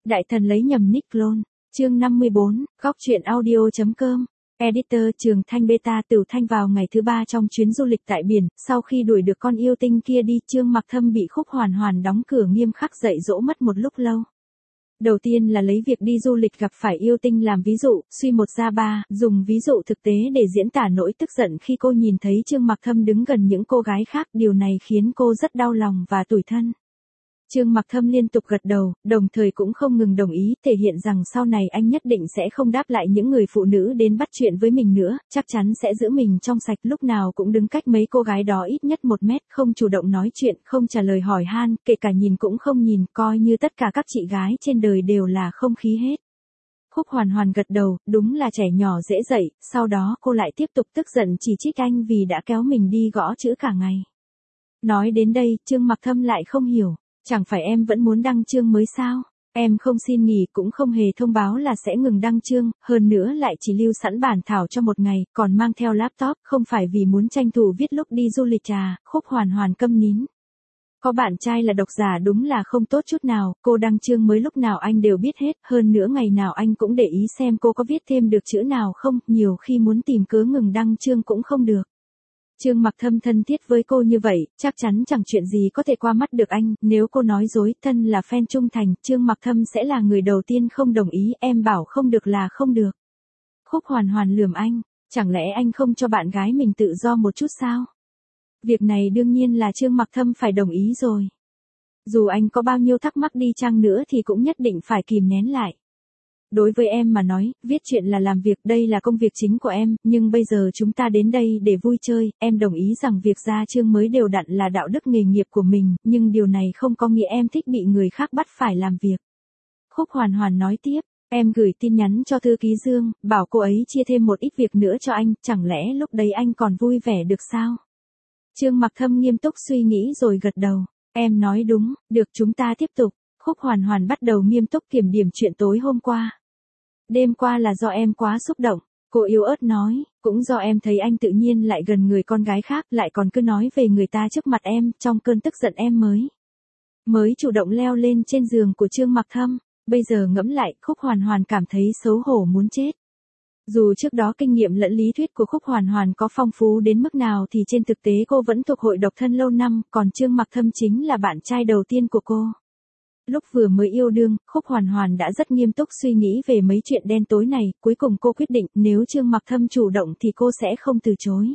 Đại thần lấy nhầm nick clone. Chương 54, góc truyện audio.com. Editor Trường Thanh Beta Tửu Thanh vào ngày thứ 3 trong chuyến du lịch tại biển, sau khi đuổi được con yêu tinh kia đi, Trương Mặc Thâm bị Khúc Hoàn Hoàn đóng cửa nghiêm khắc dạy dỗ mất một lúc lâu. Đầu tiên là lấy việc đi du lịch gặp phải yêu tinh làm ví dụ, suy một ra ba, dùng ví dụ thực tế để diễn tả nỗi tức giận khi cô nhìn thấy Trương Mặc Thâm đứng gần những cô gái khác, điều này khiến cô rất đau lòng và tủi thân. Trương Mặc Thâm liên tục gật đầu, đồng thời cũng không ngừng đồng ý, thể hiện rằng sau này anh nhất định sẽ không đáp lại những người phụ nữ đến bắt chuyện với mình nữa, chắc chắn sẽ giữ mình trong sạch, lúc nào cũng đứng cách mấy cô gái đó ít nhất 1 mét, không chủ động nói chuyện, không trả lời hỏi han, kể cả nhìn cũng không nhìn, coi như tất cả các chị gái trên đời đều là không khí hết. Khúc Hoàn Hoàn gật đầu, đúng là trẻ nhỏ dễ dạy, sau đó cô lại tiếp tục tức giận chỉ trích anh vì đã kéo mình đi gõ chữ cả ngày. Nói đến đây, Trương Mặc Thâm lại không hiểu. Chẳng phải em vẫn muốn đăng chương mới sao? Em không xin nghỉ cũng không hề thông báo là sẽ ngừng đăng chương, hơn nữa lại chỉ lưu sẵn bản thảo cho 1 ngày, còn mang theo laptop, không phải vì muốn tranh thủ viết lúc đi du lịch à? Khúc Hoàn Hoàn câm nín. Có bạn trai là độc giả đúng là không tốt chút nào, cô đăng chương mới lúc nào anh đều biết hết, hơn nữa ngày nào anh cũng để ý xem cô có viết thêm được chữ nào không, nhiều khi muốn tìm cớ ngừng đăng chương cũng không được. Trương Mặc Thâm thân thiết với cô như vậy, chắc chắn chẳng chuyện gì có thể qua mắt được anh, nếu cô nói dối, thân là fan trung thành, Trương Mặc Thâm sẽ là người đầu tiên không đồng ý, em bảo không được là không được. Khúc Hoàn Hoàn lườm anh, chẳng lẽ anh không cho bạn gái mình tự do một chút sao? Việc này đương nhiên là Trương Mặc Thâm phải đồng ý rồi. Dù anh có bao nhiêu thắc mắc đi chăng nữa thì cũng nhất định phải kìm nén lại. Đối với em mà nói, viết truyện là làm việc, đây là công việc chính của em, nhưng bây giờ chúng ta đến đây để vui chơi, em đồng ý rằng việc ra chương mới đều đặn là đạo đức nghề nghiệp của mình, nhưng điều này không có nghĩa em thích bị người khác bắt phải làm việc. Khúc Hoàn Hoàn nói tiếp, em gửi tin nhắn cho thư ký Dương, bảo cô ấy chia thêm một ít việc nữa cho anh, chẳng lẽ lúc đấy anh còn vui vẻ được sao? Trương Mặc Thâm nghiêm túc suy nghĩ rồi gật đầu, em nói đúng, được chúng ta tiếp tục. Khúc Hoàn Hoàn bắt đầu nghiêm túc kiểm điểm chuyện tối hôm qua. Đêm qua là do em quá xúc động, cô yếu ớt nói, cũng do em thấy anh tự nhiên lại gần người con gái khác, lại còn cứ nói về người ta trước mặt em, trong cơn tức giận em mới chủ động leo lên trên giường của Trương Mặc Thâm. Bây giờ ngẫm lại, Khúc Hoàn Hoàn cảm thấy xấu hổ muốn chết. Dù trước đó kinh nghiệm lẫn lý thuyết của Khúc Hoàn Hoàn có phong phú đến mức nào thì trên thực tế cô vẫn thuộc hội độc thân lâu năm, còn Trương Mặc Thâm chính là bạn trai đầu tiên của cô. Lúc vừa mới yêu đương, Khúc Hoàn Hoàn đã rất nghiêm túc suy nghĩ về mấy chuyện đen tối này, cuối cùng cô quyết định nếu Trương Mặc Thâm chủ động thì cô sẽ không từ chối.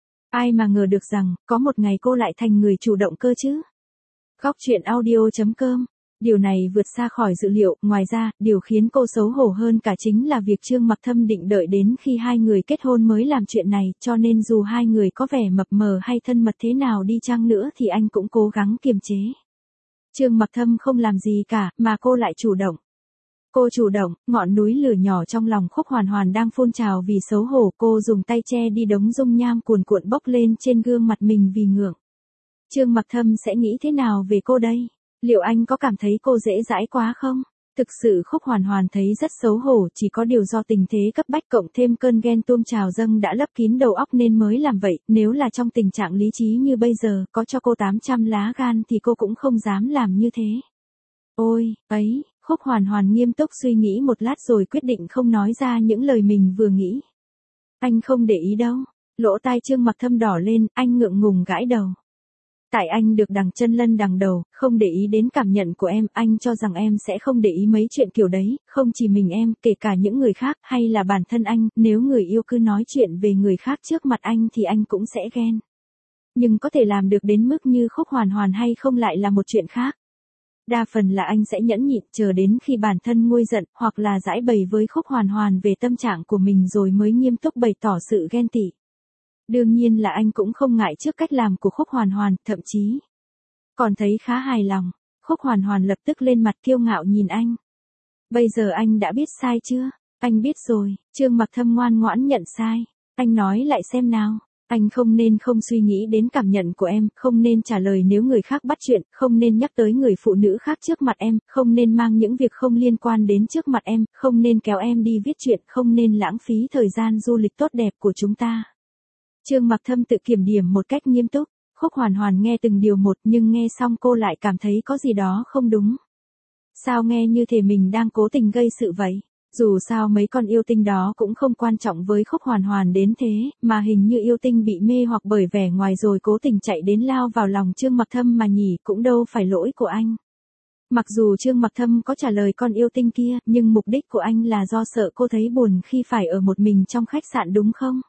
Ai mà ngờ được rằng, có một ngày cô lại thành người chủ động cơ chứ. Góc truyện audio.com. Điều này vượt xa khỏi dự liệu, ngoài ra, điều khiến cô xấu hổ hơn cả chính là việc Trương Mặc Thâm định đợi đến khi 2 người kết hôn mới làm chuyện này, cho nên dù 2 người có vẻ mập mờ hay thân mật thế nào đi chăng nữa thì anh cũng cố gắng kiềm chế. Trương Mặc Thâm không làm gì cả, mà cô lại chủ động. Cô chủ động, ngọn núi lửa nhỏ trong lòng Khúc Hoàn Hoàn đang phun trào vì xấu hổ, cô dùng tay che đi đống dung nham cuồn cuộn bốc lên trên gương mặt mình vì ngượng. Trương Mặc Thâm sẽ nghĩ thế nào về cô đây? Liệu anh có cảm thấy cô dễ dãi quá không? Thực sự Khúc Hoàn Hoàn thấy rất xấu hổ, chỉ có điều do tình thế cấp bách cộng thêm cơn ghen tuông trào dâng đã lấp kín đầu óc nên mới làm vậy, nếu là trong tình trạng lý trí như bây giờ, có cho cô 800 lá gan thì cô cũng không dám làm như thế. Ôi, ấy, Khúc Hoàn Hoàn nghiêm túc suy nghĩ một lát rồi quyết định không nói ra những lời mình vừa nghĩ. Anh không để ý đâu. Lỗ tai Trương Mặc Thâm đỏ lên, anh ngượng ngùng gãi đầu. Tại anh được đằng chân lân đằng đầu, không để ý đến cảm nhận của em, anh cho rằng em sẽ không để ý mấy chuyện kiểu đấy, không chỉ mình em, kể cả những người khác, hay là bản thân anh, nếu người yêu cứ nói chuyện về người khác trước mặt anh thì anh cũng sẽ ghen. Nhưng có thể làm được đến mức như Khúc Hoàn Hoàn hay không lại là một chuyện khác. Đa phần là anh sẽ nhẫn nhịn chờ đến khi bản thân nguôi giận, hoặc là giãi bày với Khúc Hoàn Hoàn về tâm trạng của mình rồi mới nghiêm túc bày tỏ sự ghen tị. Đương nhiên là anh cũng không ngại trước cách làm của Khúc Hoàn Hoàn, thậm chí còn thấy khá hài lòng. Khúc Hoàn Hoàn lập tức lên mặt kiêu ngạo nhìn anh. Bây giờ anh đã biết sai chưa? Anh biết rồi. Trương Mặc Thâm ngoan ngoãn nhận sai. Anh nói lại xem nào. Anh không nên không suy nghĩ đến cảm nhận của em, không nên trả lời nếu người khác bắt chuyện, không nên nhắc tới người phụ nữ khác trước mặt em, không nên mang những việc không liên quan đến trước mặt em, không nên kéo em đi viết chuyện, không nên lãng phí thời gian du lịch tốt đẹp của chúng ta. Trương Mặc Thâm tự kiểm điểm một cách nghiêm túc. Khúc Hoàn Hoàn nghe từng điều một nhưng nghe xong cô lại cảm thấy có gì đó không đúng. Sao nghe như thể mình đang cố tình gây sự vậy? Dù sao mấy con yêu tinh đó cũng không quan trọng với Khúc Hoàn Hoàn đến thế, mà hình như yêu tinh bị mê hoặc bởi vẻ ngoài rồi cố tình chạy đến lao vào lòng Trương Mặc Thâm mà nhỉ, cũng đâu phải lỗi của anh. Mặc dù Trương Mặc Thâm có trả lời con yêu tinh kia, nhưng mục đích của anh là do sợ cô thấy buồn khi phải ở một mình trong khách sạn đúng không?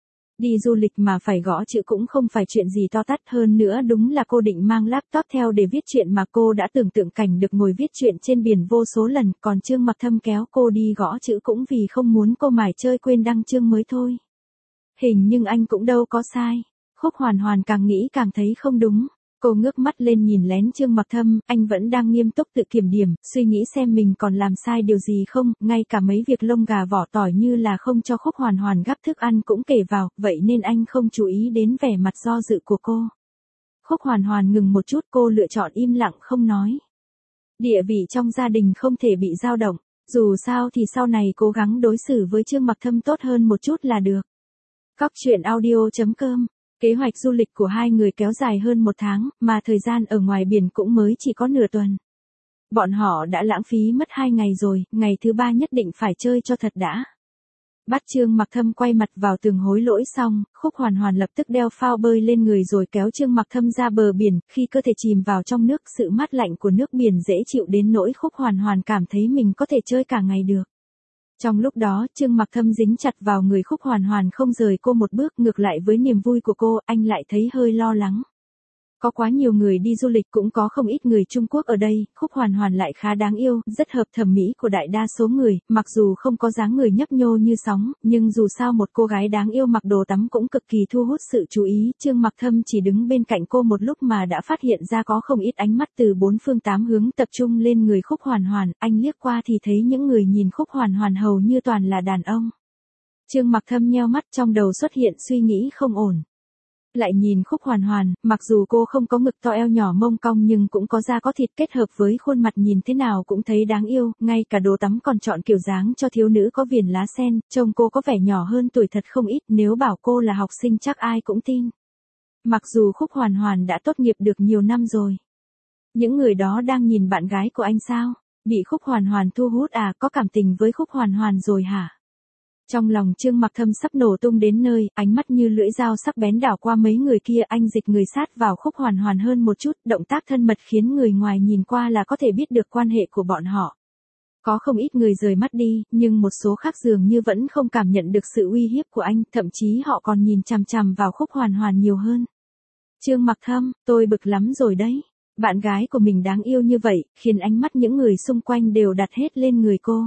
Đi du lịch mà phải gõ chữ cũng không phải chuyện gì to tát, hơn nữa đúng là cô định mang laptop theo để viết chuyện mà cô đã tưởng tượng cảnh được ngồi viết chuyện trên biển vô số lần, còn Trương Mặc Thâm kéo cô đi gõ chữ cũng vì không muốn cô mải chơi quên đăng chương mới thôi. Hình nhưng anh cũng đâu có sai. Khúc Hoàn Hoàn càng nghĩ càng thấy không đúng. Cô ngước mắt lên nhìn lén Trương Mặc Thâm, anh vẫn đang nghiêm túc tự kiểm điểm, suy nghĩ xem mình còn làm sai điều gì không, ngay cả mấy việc lông gà vỏ tỏi như là không cho Khúc Hoàn Hoàn gắp thức ăn cũng kể vào, vậy nên anh không chú ý đến vẻ mặt do dự của cô. Khúc Hoàn Hoàn ngừng một chút, cô lựa chọn im lặng không nói. Địa vị trong gia đình không thể bị dao động, dù sao thì sau này cố gắng đối xử với Trương Mặc Thâm tốt hơn một chút là được. Cóc truyện audio.com. Kế hoạch du lịch của hai người kéo dài hơn 1 tháng, mà thời gian ở ngoài biển cũng mới chỉ có nửa tuần. Bọn họ đã lãng phí mất 2 ngày rồi, ngày thứ 3 nhất định phải chơi cho thật đã. Bắt Trương Mặc Thâm quay mặt vào tường hối lỗi xong, Khúc Hoàn Hoàn lập tức đeo phao bơi lên người rồi kéo Trương Mặc Thâm ra bờ biển, khi cơ thể chìm vào trong nước, sự mát lạnh của nước biển dễ chịu đến nỗi Khúc Hoàn Hoàn cảm thấy mình có thể chơi cả ngày được. Trong lúc đó, Trương Mặc Thâm dính chặt vào người Khúc Hoàn Hoàn không rời cô một bước, ngược lại với niềm vui của cô, anh lại thấy hơi lo lắng. Có quá nhiều người đi du lịch, cũng có không ít người Trung Quốc ở đây, Khúc Hoàn Hoàn lại khá đáng yêu, rất hợp thẩm mỹ của đại đa số người, mặc dù không có dáng người nhấp nhô như sóng, nhưng dù sao một cô gái đáng yêu mặc đồ tắm cũng cực kỳ thu hút sự chú ý. Trương Mặc Thâm chỉ đứng bên cạnh cô một lúc mà đã phát hiện ra có không ít ánh mắt từ 4 phương 8 hướng tập trung lên người Khúc Hoàn Hoàn, anh liếc qua thì thấy những người nhìn Khúc Hoàn Hoàn hầu như toàn là đàn ông. Trương Mặc Thâm nheo mắt, trong đầu xuất hiện suy nghĩ không ổn. Lại nhìn Khúc Hoàn Hoàn, mặc dù cô không có ngực to eo nhỏ mông cong nhưng cũng có da có thịt, kết hợp với khuôn mặt nhìn thế nào cũng thấy đáng yêu, ngay cả đồ tắm còn chọn kiểu dáng cho thiếu nữ có viền lá sen, trông cô có vẻ nhỏ hơn tuổi thật không ít, nếu bảo cô là học sinh chắc ai cũng tin. Mặc dù Khúc Hoàn Hoàn đã tốt nghiệp được nhiều năm rồi. Những người đó đang nhìn bạn gái của anh sao? Bị Khúc Hoàn Hoàn thu hút à, có cảm tình với Khúc Hoàn Hoàn rồi hả? Trong lòng Trương Mặc Thâm sắp nổ tung đến nơi, ánh mắt như lưỡi dao sắc bén đảo qua mấy người kia, anh dịch người sát vào Khúc Hoàn Hoàn hơn một chút, động tác thân mật khiến người ngoài nhìn qua là có thể biết được quan hệ của bọn họ. Có không ít người rời mắt đi, nhưng một số khác dường như vẫn không cảm nhận được sự uy hiếp của anh, thậm chí họ còn nhìn chằm chằm vào Khúc Hoàn Hoàn nhiều hơn. Trương Mặc Thâm, tôi bực lắm rồi đấy. Bạn gái của mình đáng yêu như vậy, khiến ánh mắt những người xung quanh đều đặt hết lên người cô.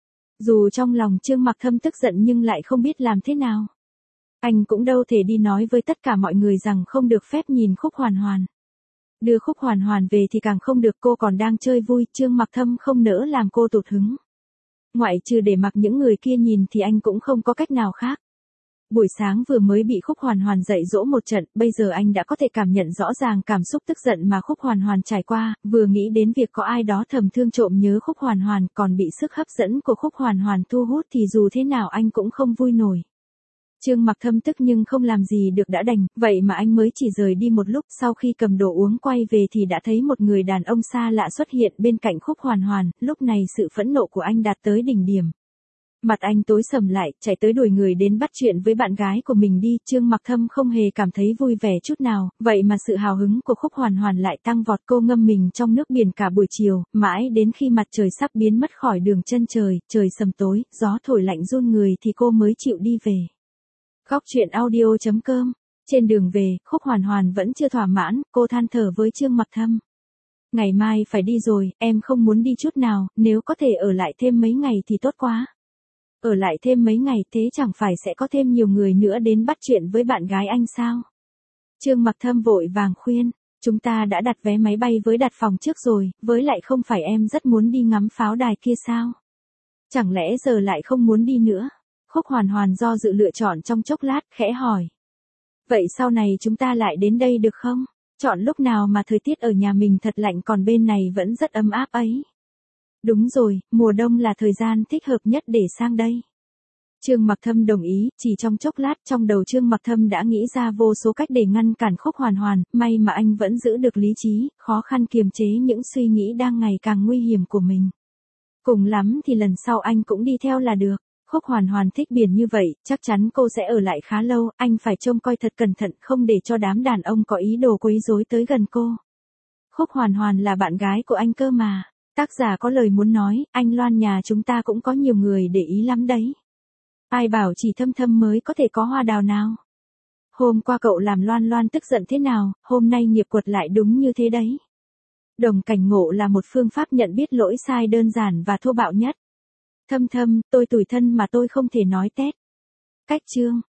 Dù trong lòng Trương Mặc Thâm tức giận nhưng lại không biết làm thế nào. Anh cũng đâu thể đi nói với tất cả mọi người rằng không được phép nhìn Khúc Hoàn Hoàn. Đưa Khúc Hoàn Hoàn về thì càng không được, cô còn đang chơi vui, Trương Mặc Thâm không nỡ làm cô tụt hứng. Ngoại trừ để mặc những người kia nhìn thì anh cũng không có cách nào khác. Buổi sáng vừa mới bị Khúc Hoàn Hoàn dạy dỗ một trận, bây giờ anh đã có thể cảm nhận rõ ràng cảm xúc tức giận mà Khúc Hoàn Hoàn trải qua, vừa nghĩ đến việc có ai đó thầm thương trộm nhớ Khúc Hoàn Hoàn, còn bị sức hấp dẫn của Khúc Hoàn Hoàn thu hút thì dù thế nào anh cũng không vui nổi. Trương Mặc Thâm tức nhưng không làm gì được đã đành, vậy mà anh mới chỉ rời đi một lúc, sau khi cầm đồ uống quay về thì đã thấy một người đàn ông xa lạ xuất hiện bên cạnh Khúc Hoàn Hoàn, lúc này sự phẫn nộ của anh đạt tới đỉnh điểm. Mặt anh tối sầm lại, chạy tới đuổi người đến bắt chuyện với bạn gái của mình đi, Trương Mặc Thâm không hề cảm thấy vui vẻ chút nào, vậy mà sự hào hứng của Khúc Hoàn Hoàn lại tăng vọt, cô ngâm mình trong nước biển cả buổi chiều, mãi đến khi mặt trời sắp biến mất khỏi đường chân trời, trời sầm tối, gió thổi lạnh run người thì cô mới chịu đi về. Cóc truyện audio.com. Trên đường về, Khúc Hoàn Hoàn vẫn chưa thỏa mãn, cô than thở với Trương Mặc Thâm. Ngày mai phải đi rồi, em không muốn đi chút nào, nếu có thể ở lại thêm mấy ngày thì tốt quá. Ở lại thêm mấy ngày thế chẳng phải sẽ có thêm nhiều người nữa đến bắt chuyện với bạn gái anh sao? Trương Mặc Thâm vội vàng khuyên, chúng ta đã đặt vé máy bay với đặt phòng trước rồi, với lại không phải em rất muốn đi ngắm pháo đài kia sao? Chẳng lẽ giờ lại không muốn đi nữa? Khúc Hoàn Hoàn do dự lựa chọn trong chốc lát, khẽ hỏi. Vậy sau này chúng ta lại đến đây được không? Chọn lúc nào mà thời tiết ở nhà mình thật lạnh còn bên này vẫn rất ấm áp ấy. Đúng rồi, mùa đông là thời gian thích hợp nhất để sang đây. Trương Mặc Thâm đồng ý, chỉ trong chốc lát trong đầu Trương Mặc Thâm đã nghĩ ra vô số cách để ngăn cản Khúc Hoàn Hoàn, may mà anh vẫn giữ được lý trí, khó khăn kiềm chế những suy nghĩ đang ngày càng nguy hiểm của mình. Cùng lắm thì lần sau anh cũng đi theo là được. Khúc Hoàn Hoàn thích biển như vậy, chắc chắn cô sẽ ở lại khá lâu, anh phải trông coi thật cẩn thận không để cho đám đàn ông có ý đồ quấy rối tới gần cô. Khúc Hoàn Hoàn là bạn gái của anh cơ mà. Tác giả có lời muốn nói, anh Loan nhà chúng ta cũng có nhiều người để ý lắm đấy. Ai bảo chỉ Thâm Thâm mới có thể có hoa đào nào. Hôm qua cậu làm Loan Loan tức giận thế nào, hôm nay nghiệp quật lại đúng như thế đấy. Đồng cảnh ngộ là một phương pháp nhận biết lỗi sai đơn giản và thô bạo nhất. Thâm Thâm, tôi tủi thân mà tôi không thể nói tét. Cách chương